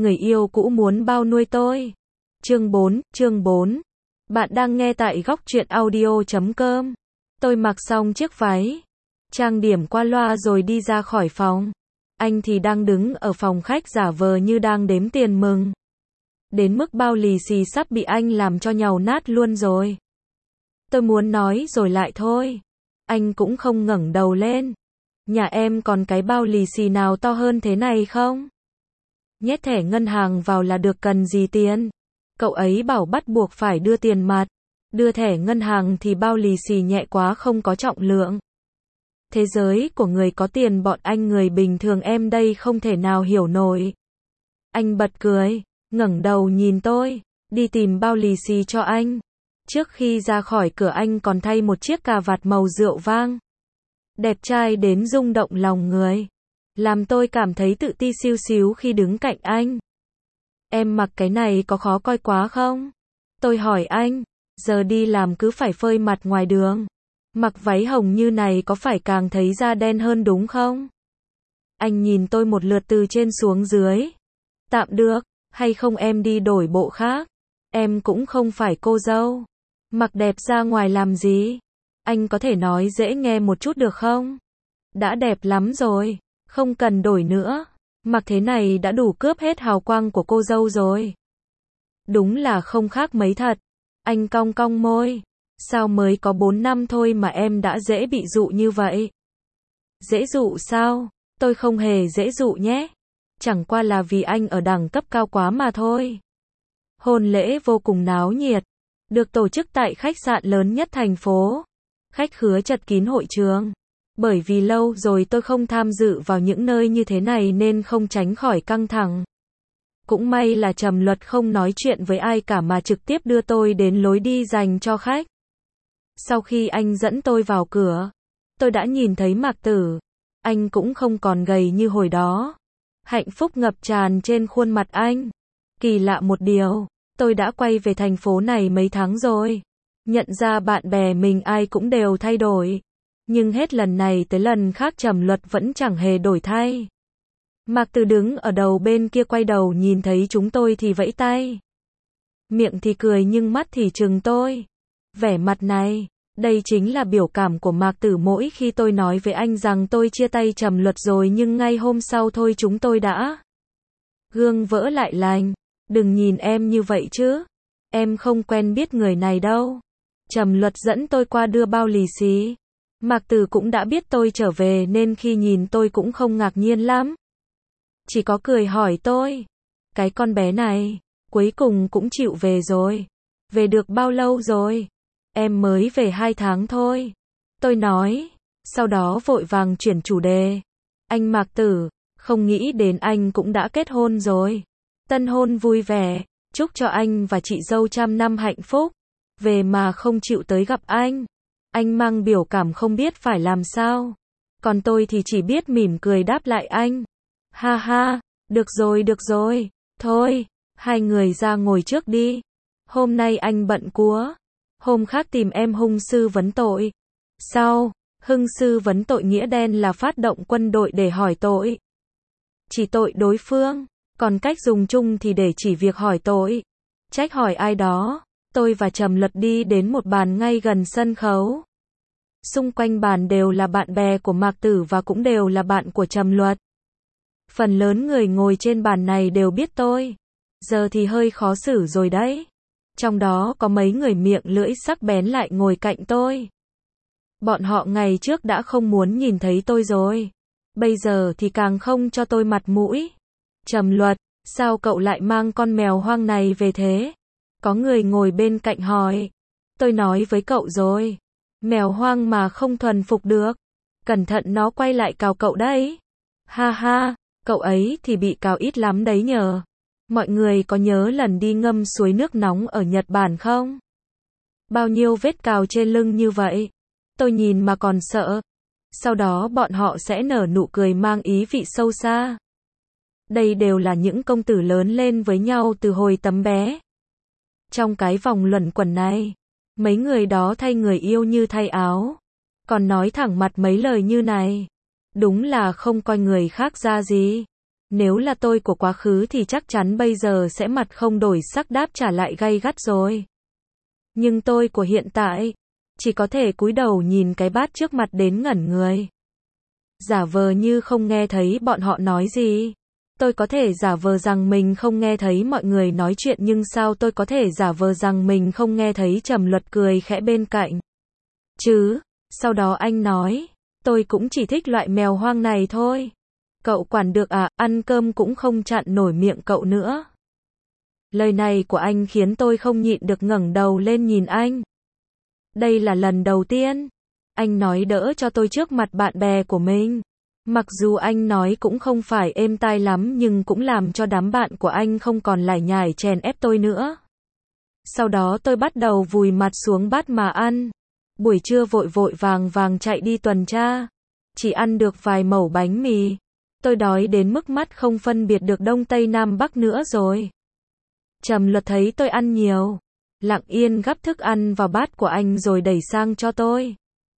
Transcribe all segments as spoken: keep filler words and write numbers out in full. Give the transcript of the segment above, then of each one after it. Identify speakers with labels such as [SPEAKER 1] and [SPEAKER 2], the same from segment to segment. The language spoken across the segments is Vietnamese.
[SPEAKER 1] người yêu cũ muốn bao nuôi tôi. Chương bốn, chương bốn. Bạn đang nghe tại góc truyện audio chấm com. Tôi mặc xong chiếc váy, trang điểm qua loa rồi đi ra khỏi phòng. Anh thì đang đứng ở phòng khách giả vờ như đang đếm tiền mừng. Đến mức bao lì xì sắp bị anh làm cho nhàu nát luôn rồi. Tôi muốn nói rồi lại thôi. Anh cũng không ngẩng đầu lên. Nhà em còn cái bao lì xì nào to hơn thế này không? Nhét thẻ ngân hàng vào là được, cần gì tiền? Cậu ấy bảo bắt buộc phải đưa tiền mặt. Đưa thẻ ngân hàng thì bao lì xì nhẹ quá, không có trọng lượng. Thế giới của người có tiền bọn anh người bình thường em đây không thể nào hiểu nổi. Anh bật cười, ngẩng đầu nhìn tôi, đi tìm bao lì xì cho anh. Trước khi ra khỏi cửa anh còn thay một chiếc cà vạt màu rượu vang. Đẹp trai đến rung động lòng người. Làm tôi cảm thấy tự ti xíu xíu khi đứng cạnh anh. Em mặc cái này có khó coi quá không? Tôi hỏi anh, giờ đi làm cứ phải phơi mặt ngoài đường. Mặc váy hồng như này có phải càng thấy da đen hơn đúng không? Anh nhìn tôi một lượt từ trên xuống dưới. Tạm được, hay không em đi đổi bộ khác? Em cũng không phải cô dâu. Mặc đẹp ra ngoài làm gì? Anh có thể nói dễ nghe một chút được không? Đã đẹp lắm rồi, không cần đổi nữa. Mặc thế này đã đủ cướp hết hào quang của cô dâu rồi. Đúng là không khác mấy thật. Anh cong cong môi. Sao mới có bốn năm thôi mà em đã dễ bị dụ như vậy? Dễ dụ sao? Tôi không hề dễ dụ nhé. Chẳng qua là vì anh ở đẳng cấp cao quá mà thôi. Hôn lễ vô cùng náo nhiệt. Được tổ chức tại khách sạn lớn nhất thành phố. Khách khứa chật kín hội trường. Bởi vì lâu rồi tôi không tham dự vào những nơi như thế này nên không tránh khỏi căng thẳng. Cũng may là Trầm Luật không nói chuyện với ai cả mà trực tiếp đưa tôi đến lối đi dành cho khách. Sau khi anh dẫn tôi vào cửa, tôi đã nhìn thấy Mạc Tử. Anh cũng không còn gầy như hồi đó. Hạnh phúc ngập tràn trên khuôn mặt anh. Kỳ lạ một điều, tôi đã quay về thành phố này mấy tháng rồi. Nhận ra bạn bè mình ai cũng đều thay đổi. Nhưng hết lần này tới lần khác Trầm Luật vẫn chẳng hề đổi thay. Mạc Tử đứng ở đầu bên kia quay đầu nhìn thấy chúng tôi thì vẫy tay. Miệng thì cười nhưng mắt thì trừng tôi. Vẻ mặt này, đây chính là biểu cảm của Mạc Tử mỗi khi tôi nói với anh rằng tôi chia tay Trầm Luật rồi nhưng ngay hôm sau thôi chúng tôi đã gương vỡ lại lành. Đừng nhìn em như vậy chứ. Em không quen biết người này đâu. Trầm Luật dẫn tôi qua đưa bao lì xì. Mạc Tử cũng đã biết tôi trở về nên khi nhìn tôi cũng không ngạc nhiên lắm. Chỉ có cười hỏi tôi. Cái con bé này, cuối cùng cũng chịu về rồi. Về được bao lâu rồi? Em mới về hai tháng thôi. Tôi nói. Sau đó vội vàng chuyển chủ đề. Anh Mạc Tử, không nghĩ đến anh cũng đã kết hôn rồi. Tân hôn vui vẻ. Chúc cho anh và chị dâu trăm năm hạnh phúc. Về mà không chịu tới gặp anh. Anh mang biểu cảm không biết phải làm sao. Còn tôi thì chỉ biết mỉm cười đáp lại anh. Ha ha, được rồi được rồi. Thôi, hai người ra ngồi trước đi. Hôm nay anh bận quá. Hôm khác tìm em hung sư vấn tội. Sao? Hưng sư vấn tội nghĩa đen là phát động quân đội để hỏi tội. Chỉ tội đối phương. Còn cách dùng chung thì để chỉ việc hỏi tội. Trách hỏi ai đó. Tôi và Trầm Luật đi đến một bàn ngay gần sân khấu. Xung quanh bàn đều là bạn bè của Mạc Tử và cũng đều là bạn của Trầm Luật. Phần lớn người ngồi trên bàn này đều biết tôi. Giờ thì hơi khó xử rồi đấy. Trong đó có mấy người miệng lưỡi sắc bén lại ngồi cạnh tôi. Bọn họ ngày trước đã không muốn nhìn thấy tôi rồi. Bây giờ thì càng không cho tôi mặt mũi. Trầm Luật, sao cậu lại mang con mèo hoang này về thế? Có người ngồi bên cạnh hỏi. Tôi nói với cậu rồi. Mèo hoang mà không thuần phục được. Cẩn thận nó quay lại cào cậu đấy. Ha ha, cậu ấy thì bị cào ít lắm đấy nhờ. Mọi người có nhớ lần đi ngâm suối nước nóng ở Nhật Bản không? Bao nhiêu vết cào trên lưng như vậy. Tôi nhìn mà còn sợ. Sau đó bọn họ sẽ nở nụ cười mang ý vị sâu xa. Đây đều là những công tử lớn lên với nhau từ hồi tấm bé. Trong cái vòng luẩn quẩn này, mấy người đó thay người yêu như thay áo. Còn nói thẳng mặt mấy lời như này. Đúng là không coi người khác ra gì. Nếu là tôi của quá khứ thì chắc chắn bây giờ sẽ mặt không đổi sắc đáp trả lại gay gắt rồi. Nhưng tôi của hiện tại, chỉ có thể cúi đầu nhìn cái bát trước mặt đến ngẩn người. Giả vờ như không nghe thấy bọn họ nói gì. Tôi có thể giả vờ rằng mình không nghe thấy mọi người nói chuyện nhưng sao tôi có thể giả vờ rằng mình không nghe thấy Trầm Luật cười khẽ bên cạnh. Chứ, sau đó anh nói, tôi cũng chỉ thích loại mèo hoang này thôi. Cậu quản được à, ăn cơm cũng không chặn nổi miệng cậu nữa. Lời này của anh khiến tôi không nhịn được ngẩng đầu lên nhìn anh. Đây là lần đầu tiên anh nói đỡ cho tôi trước mặt bạn bè của mình. Mặc dù anh nói cũng không phải êm tai lắm nhưng cũng làm cho đám bạn của anh không còn lải nhải chèn ép tôi nữa. Sau đó tôi bắt đầu vùi mặt xuống bát mà ăn. Buổi trưa vội vội vàng vàng chạy đi tuần tra. Chỉ ăn được vài mẩu bánh mì. Tôi đói đến mức mắt không phân biệt được Đông Tây Nam Bắc nữa rồi. Trầm Luật thấy tôi ăn nhiều, lặng yên gắp thức ăn vào bát của anh rồi đẩy sang cho tôi.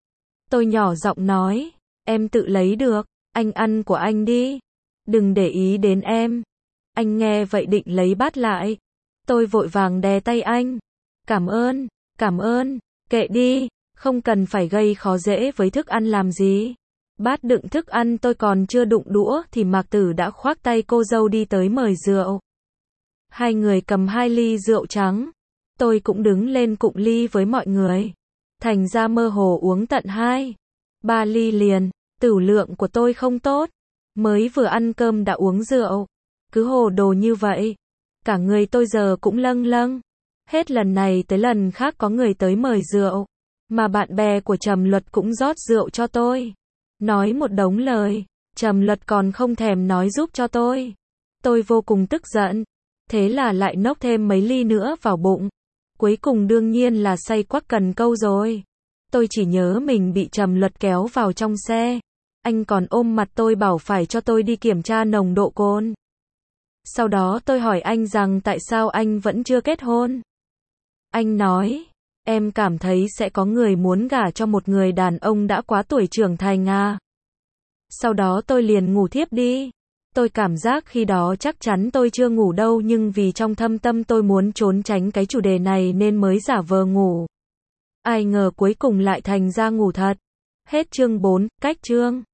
[SPEAKER 1] Tôi nhỏ giọng nói, em tự lấy được, anh ăn của anh đi. Đừng để ý đến em. Anh nghe vậy định lấy bát lại. Tôi vội vàng đè tay anh. Cảm ơn, cảm ơn, kệ đi, không cần phải gây khó dễ với thức ăn làm gì. Bát đựng thức ăn tôi còn chưa đụng đũa thì Mạc Tử đã khoác tay cô dâu đi tới mời rượu. Hai người cầm hai ly rượu trắng. Tôi cũng đứng lên cụng ly với mọi người. Thành ra mơ hồ uống tận hai, ba ly liền. Tửu lượng của tôi không tốt. Mới vừa ăn cơm đã uống rượu. Cứ hồ đồ như vậy. Cả người tôi giờ cũng lâng lâng. Hết lần này tới lần khác có người tới mời rượu. Mà bạn bè của Trầm Luật cũng rót rượu cho tôi. Nói một đống lời. Trầm Luật còn không thèm nói giúp cho tôi. Tôi vô cùng tức giận. Thế là lại nốc thêm mấy ly nữa vào bụng. Cuối cùng đương nhiên là say quắc cần câu rồi. Tôi chỉ nhớ mình bị Trầm Luật kéo vào trong xe. Anh còn ôm mặt tôi bảo phải cho tôi đi kiểm tra nồng độ cồn. Sau đó tôi hỏi anh rằng tại sao anh vẫn chưa kết hôn. Anh nói, em cảm thấy sẽ có người muốn gả cho một người đàn ông đã quá tuổi trưởng thành à. Sau đó tôi liền ngủ thiếp đi. Tôi cảm giác khi đó chắc chắn tôi chưa ngủ đâu nhưng vì trong thâm tâm tôi muốn trốn tránh cái chủ đề này nên mới giả vờ ngủ. Ai ngờ cuối cùng lại thành ra ngủ thật. Hết chương bốn, cách chương.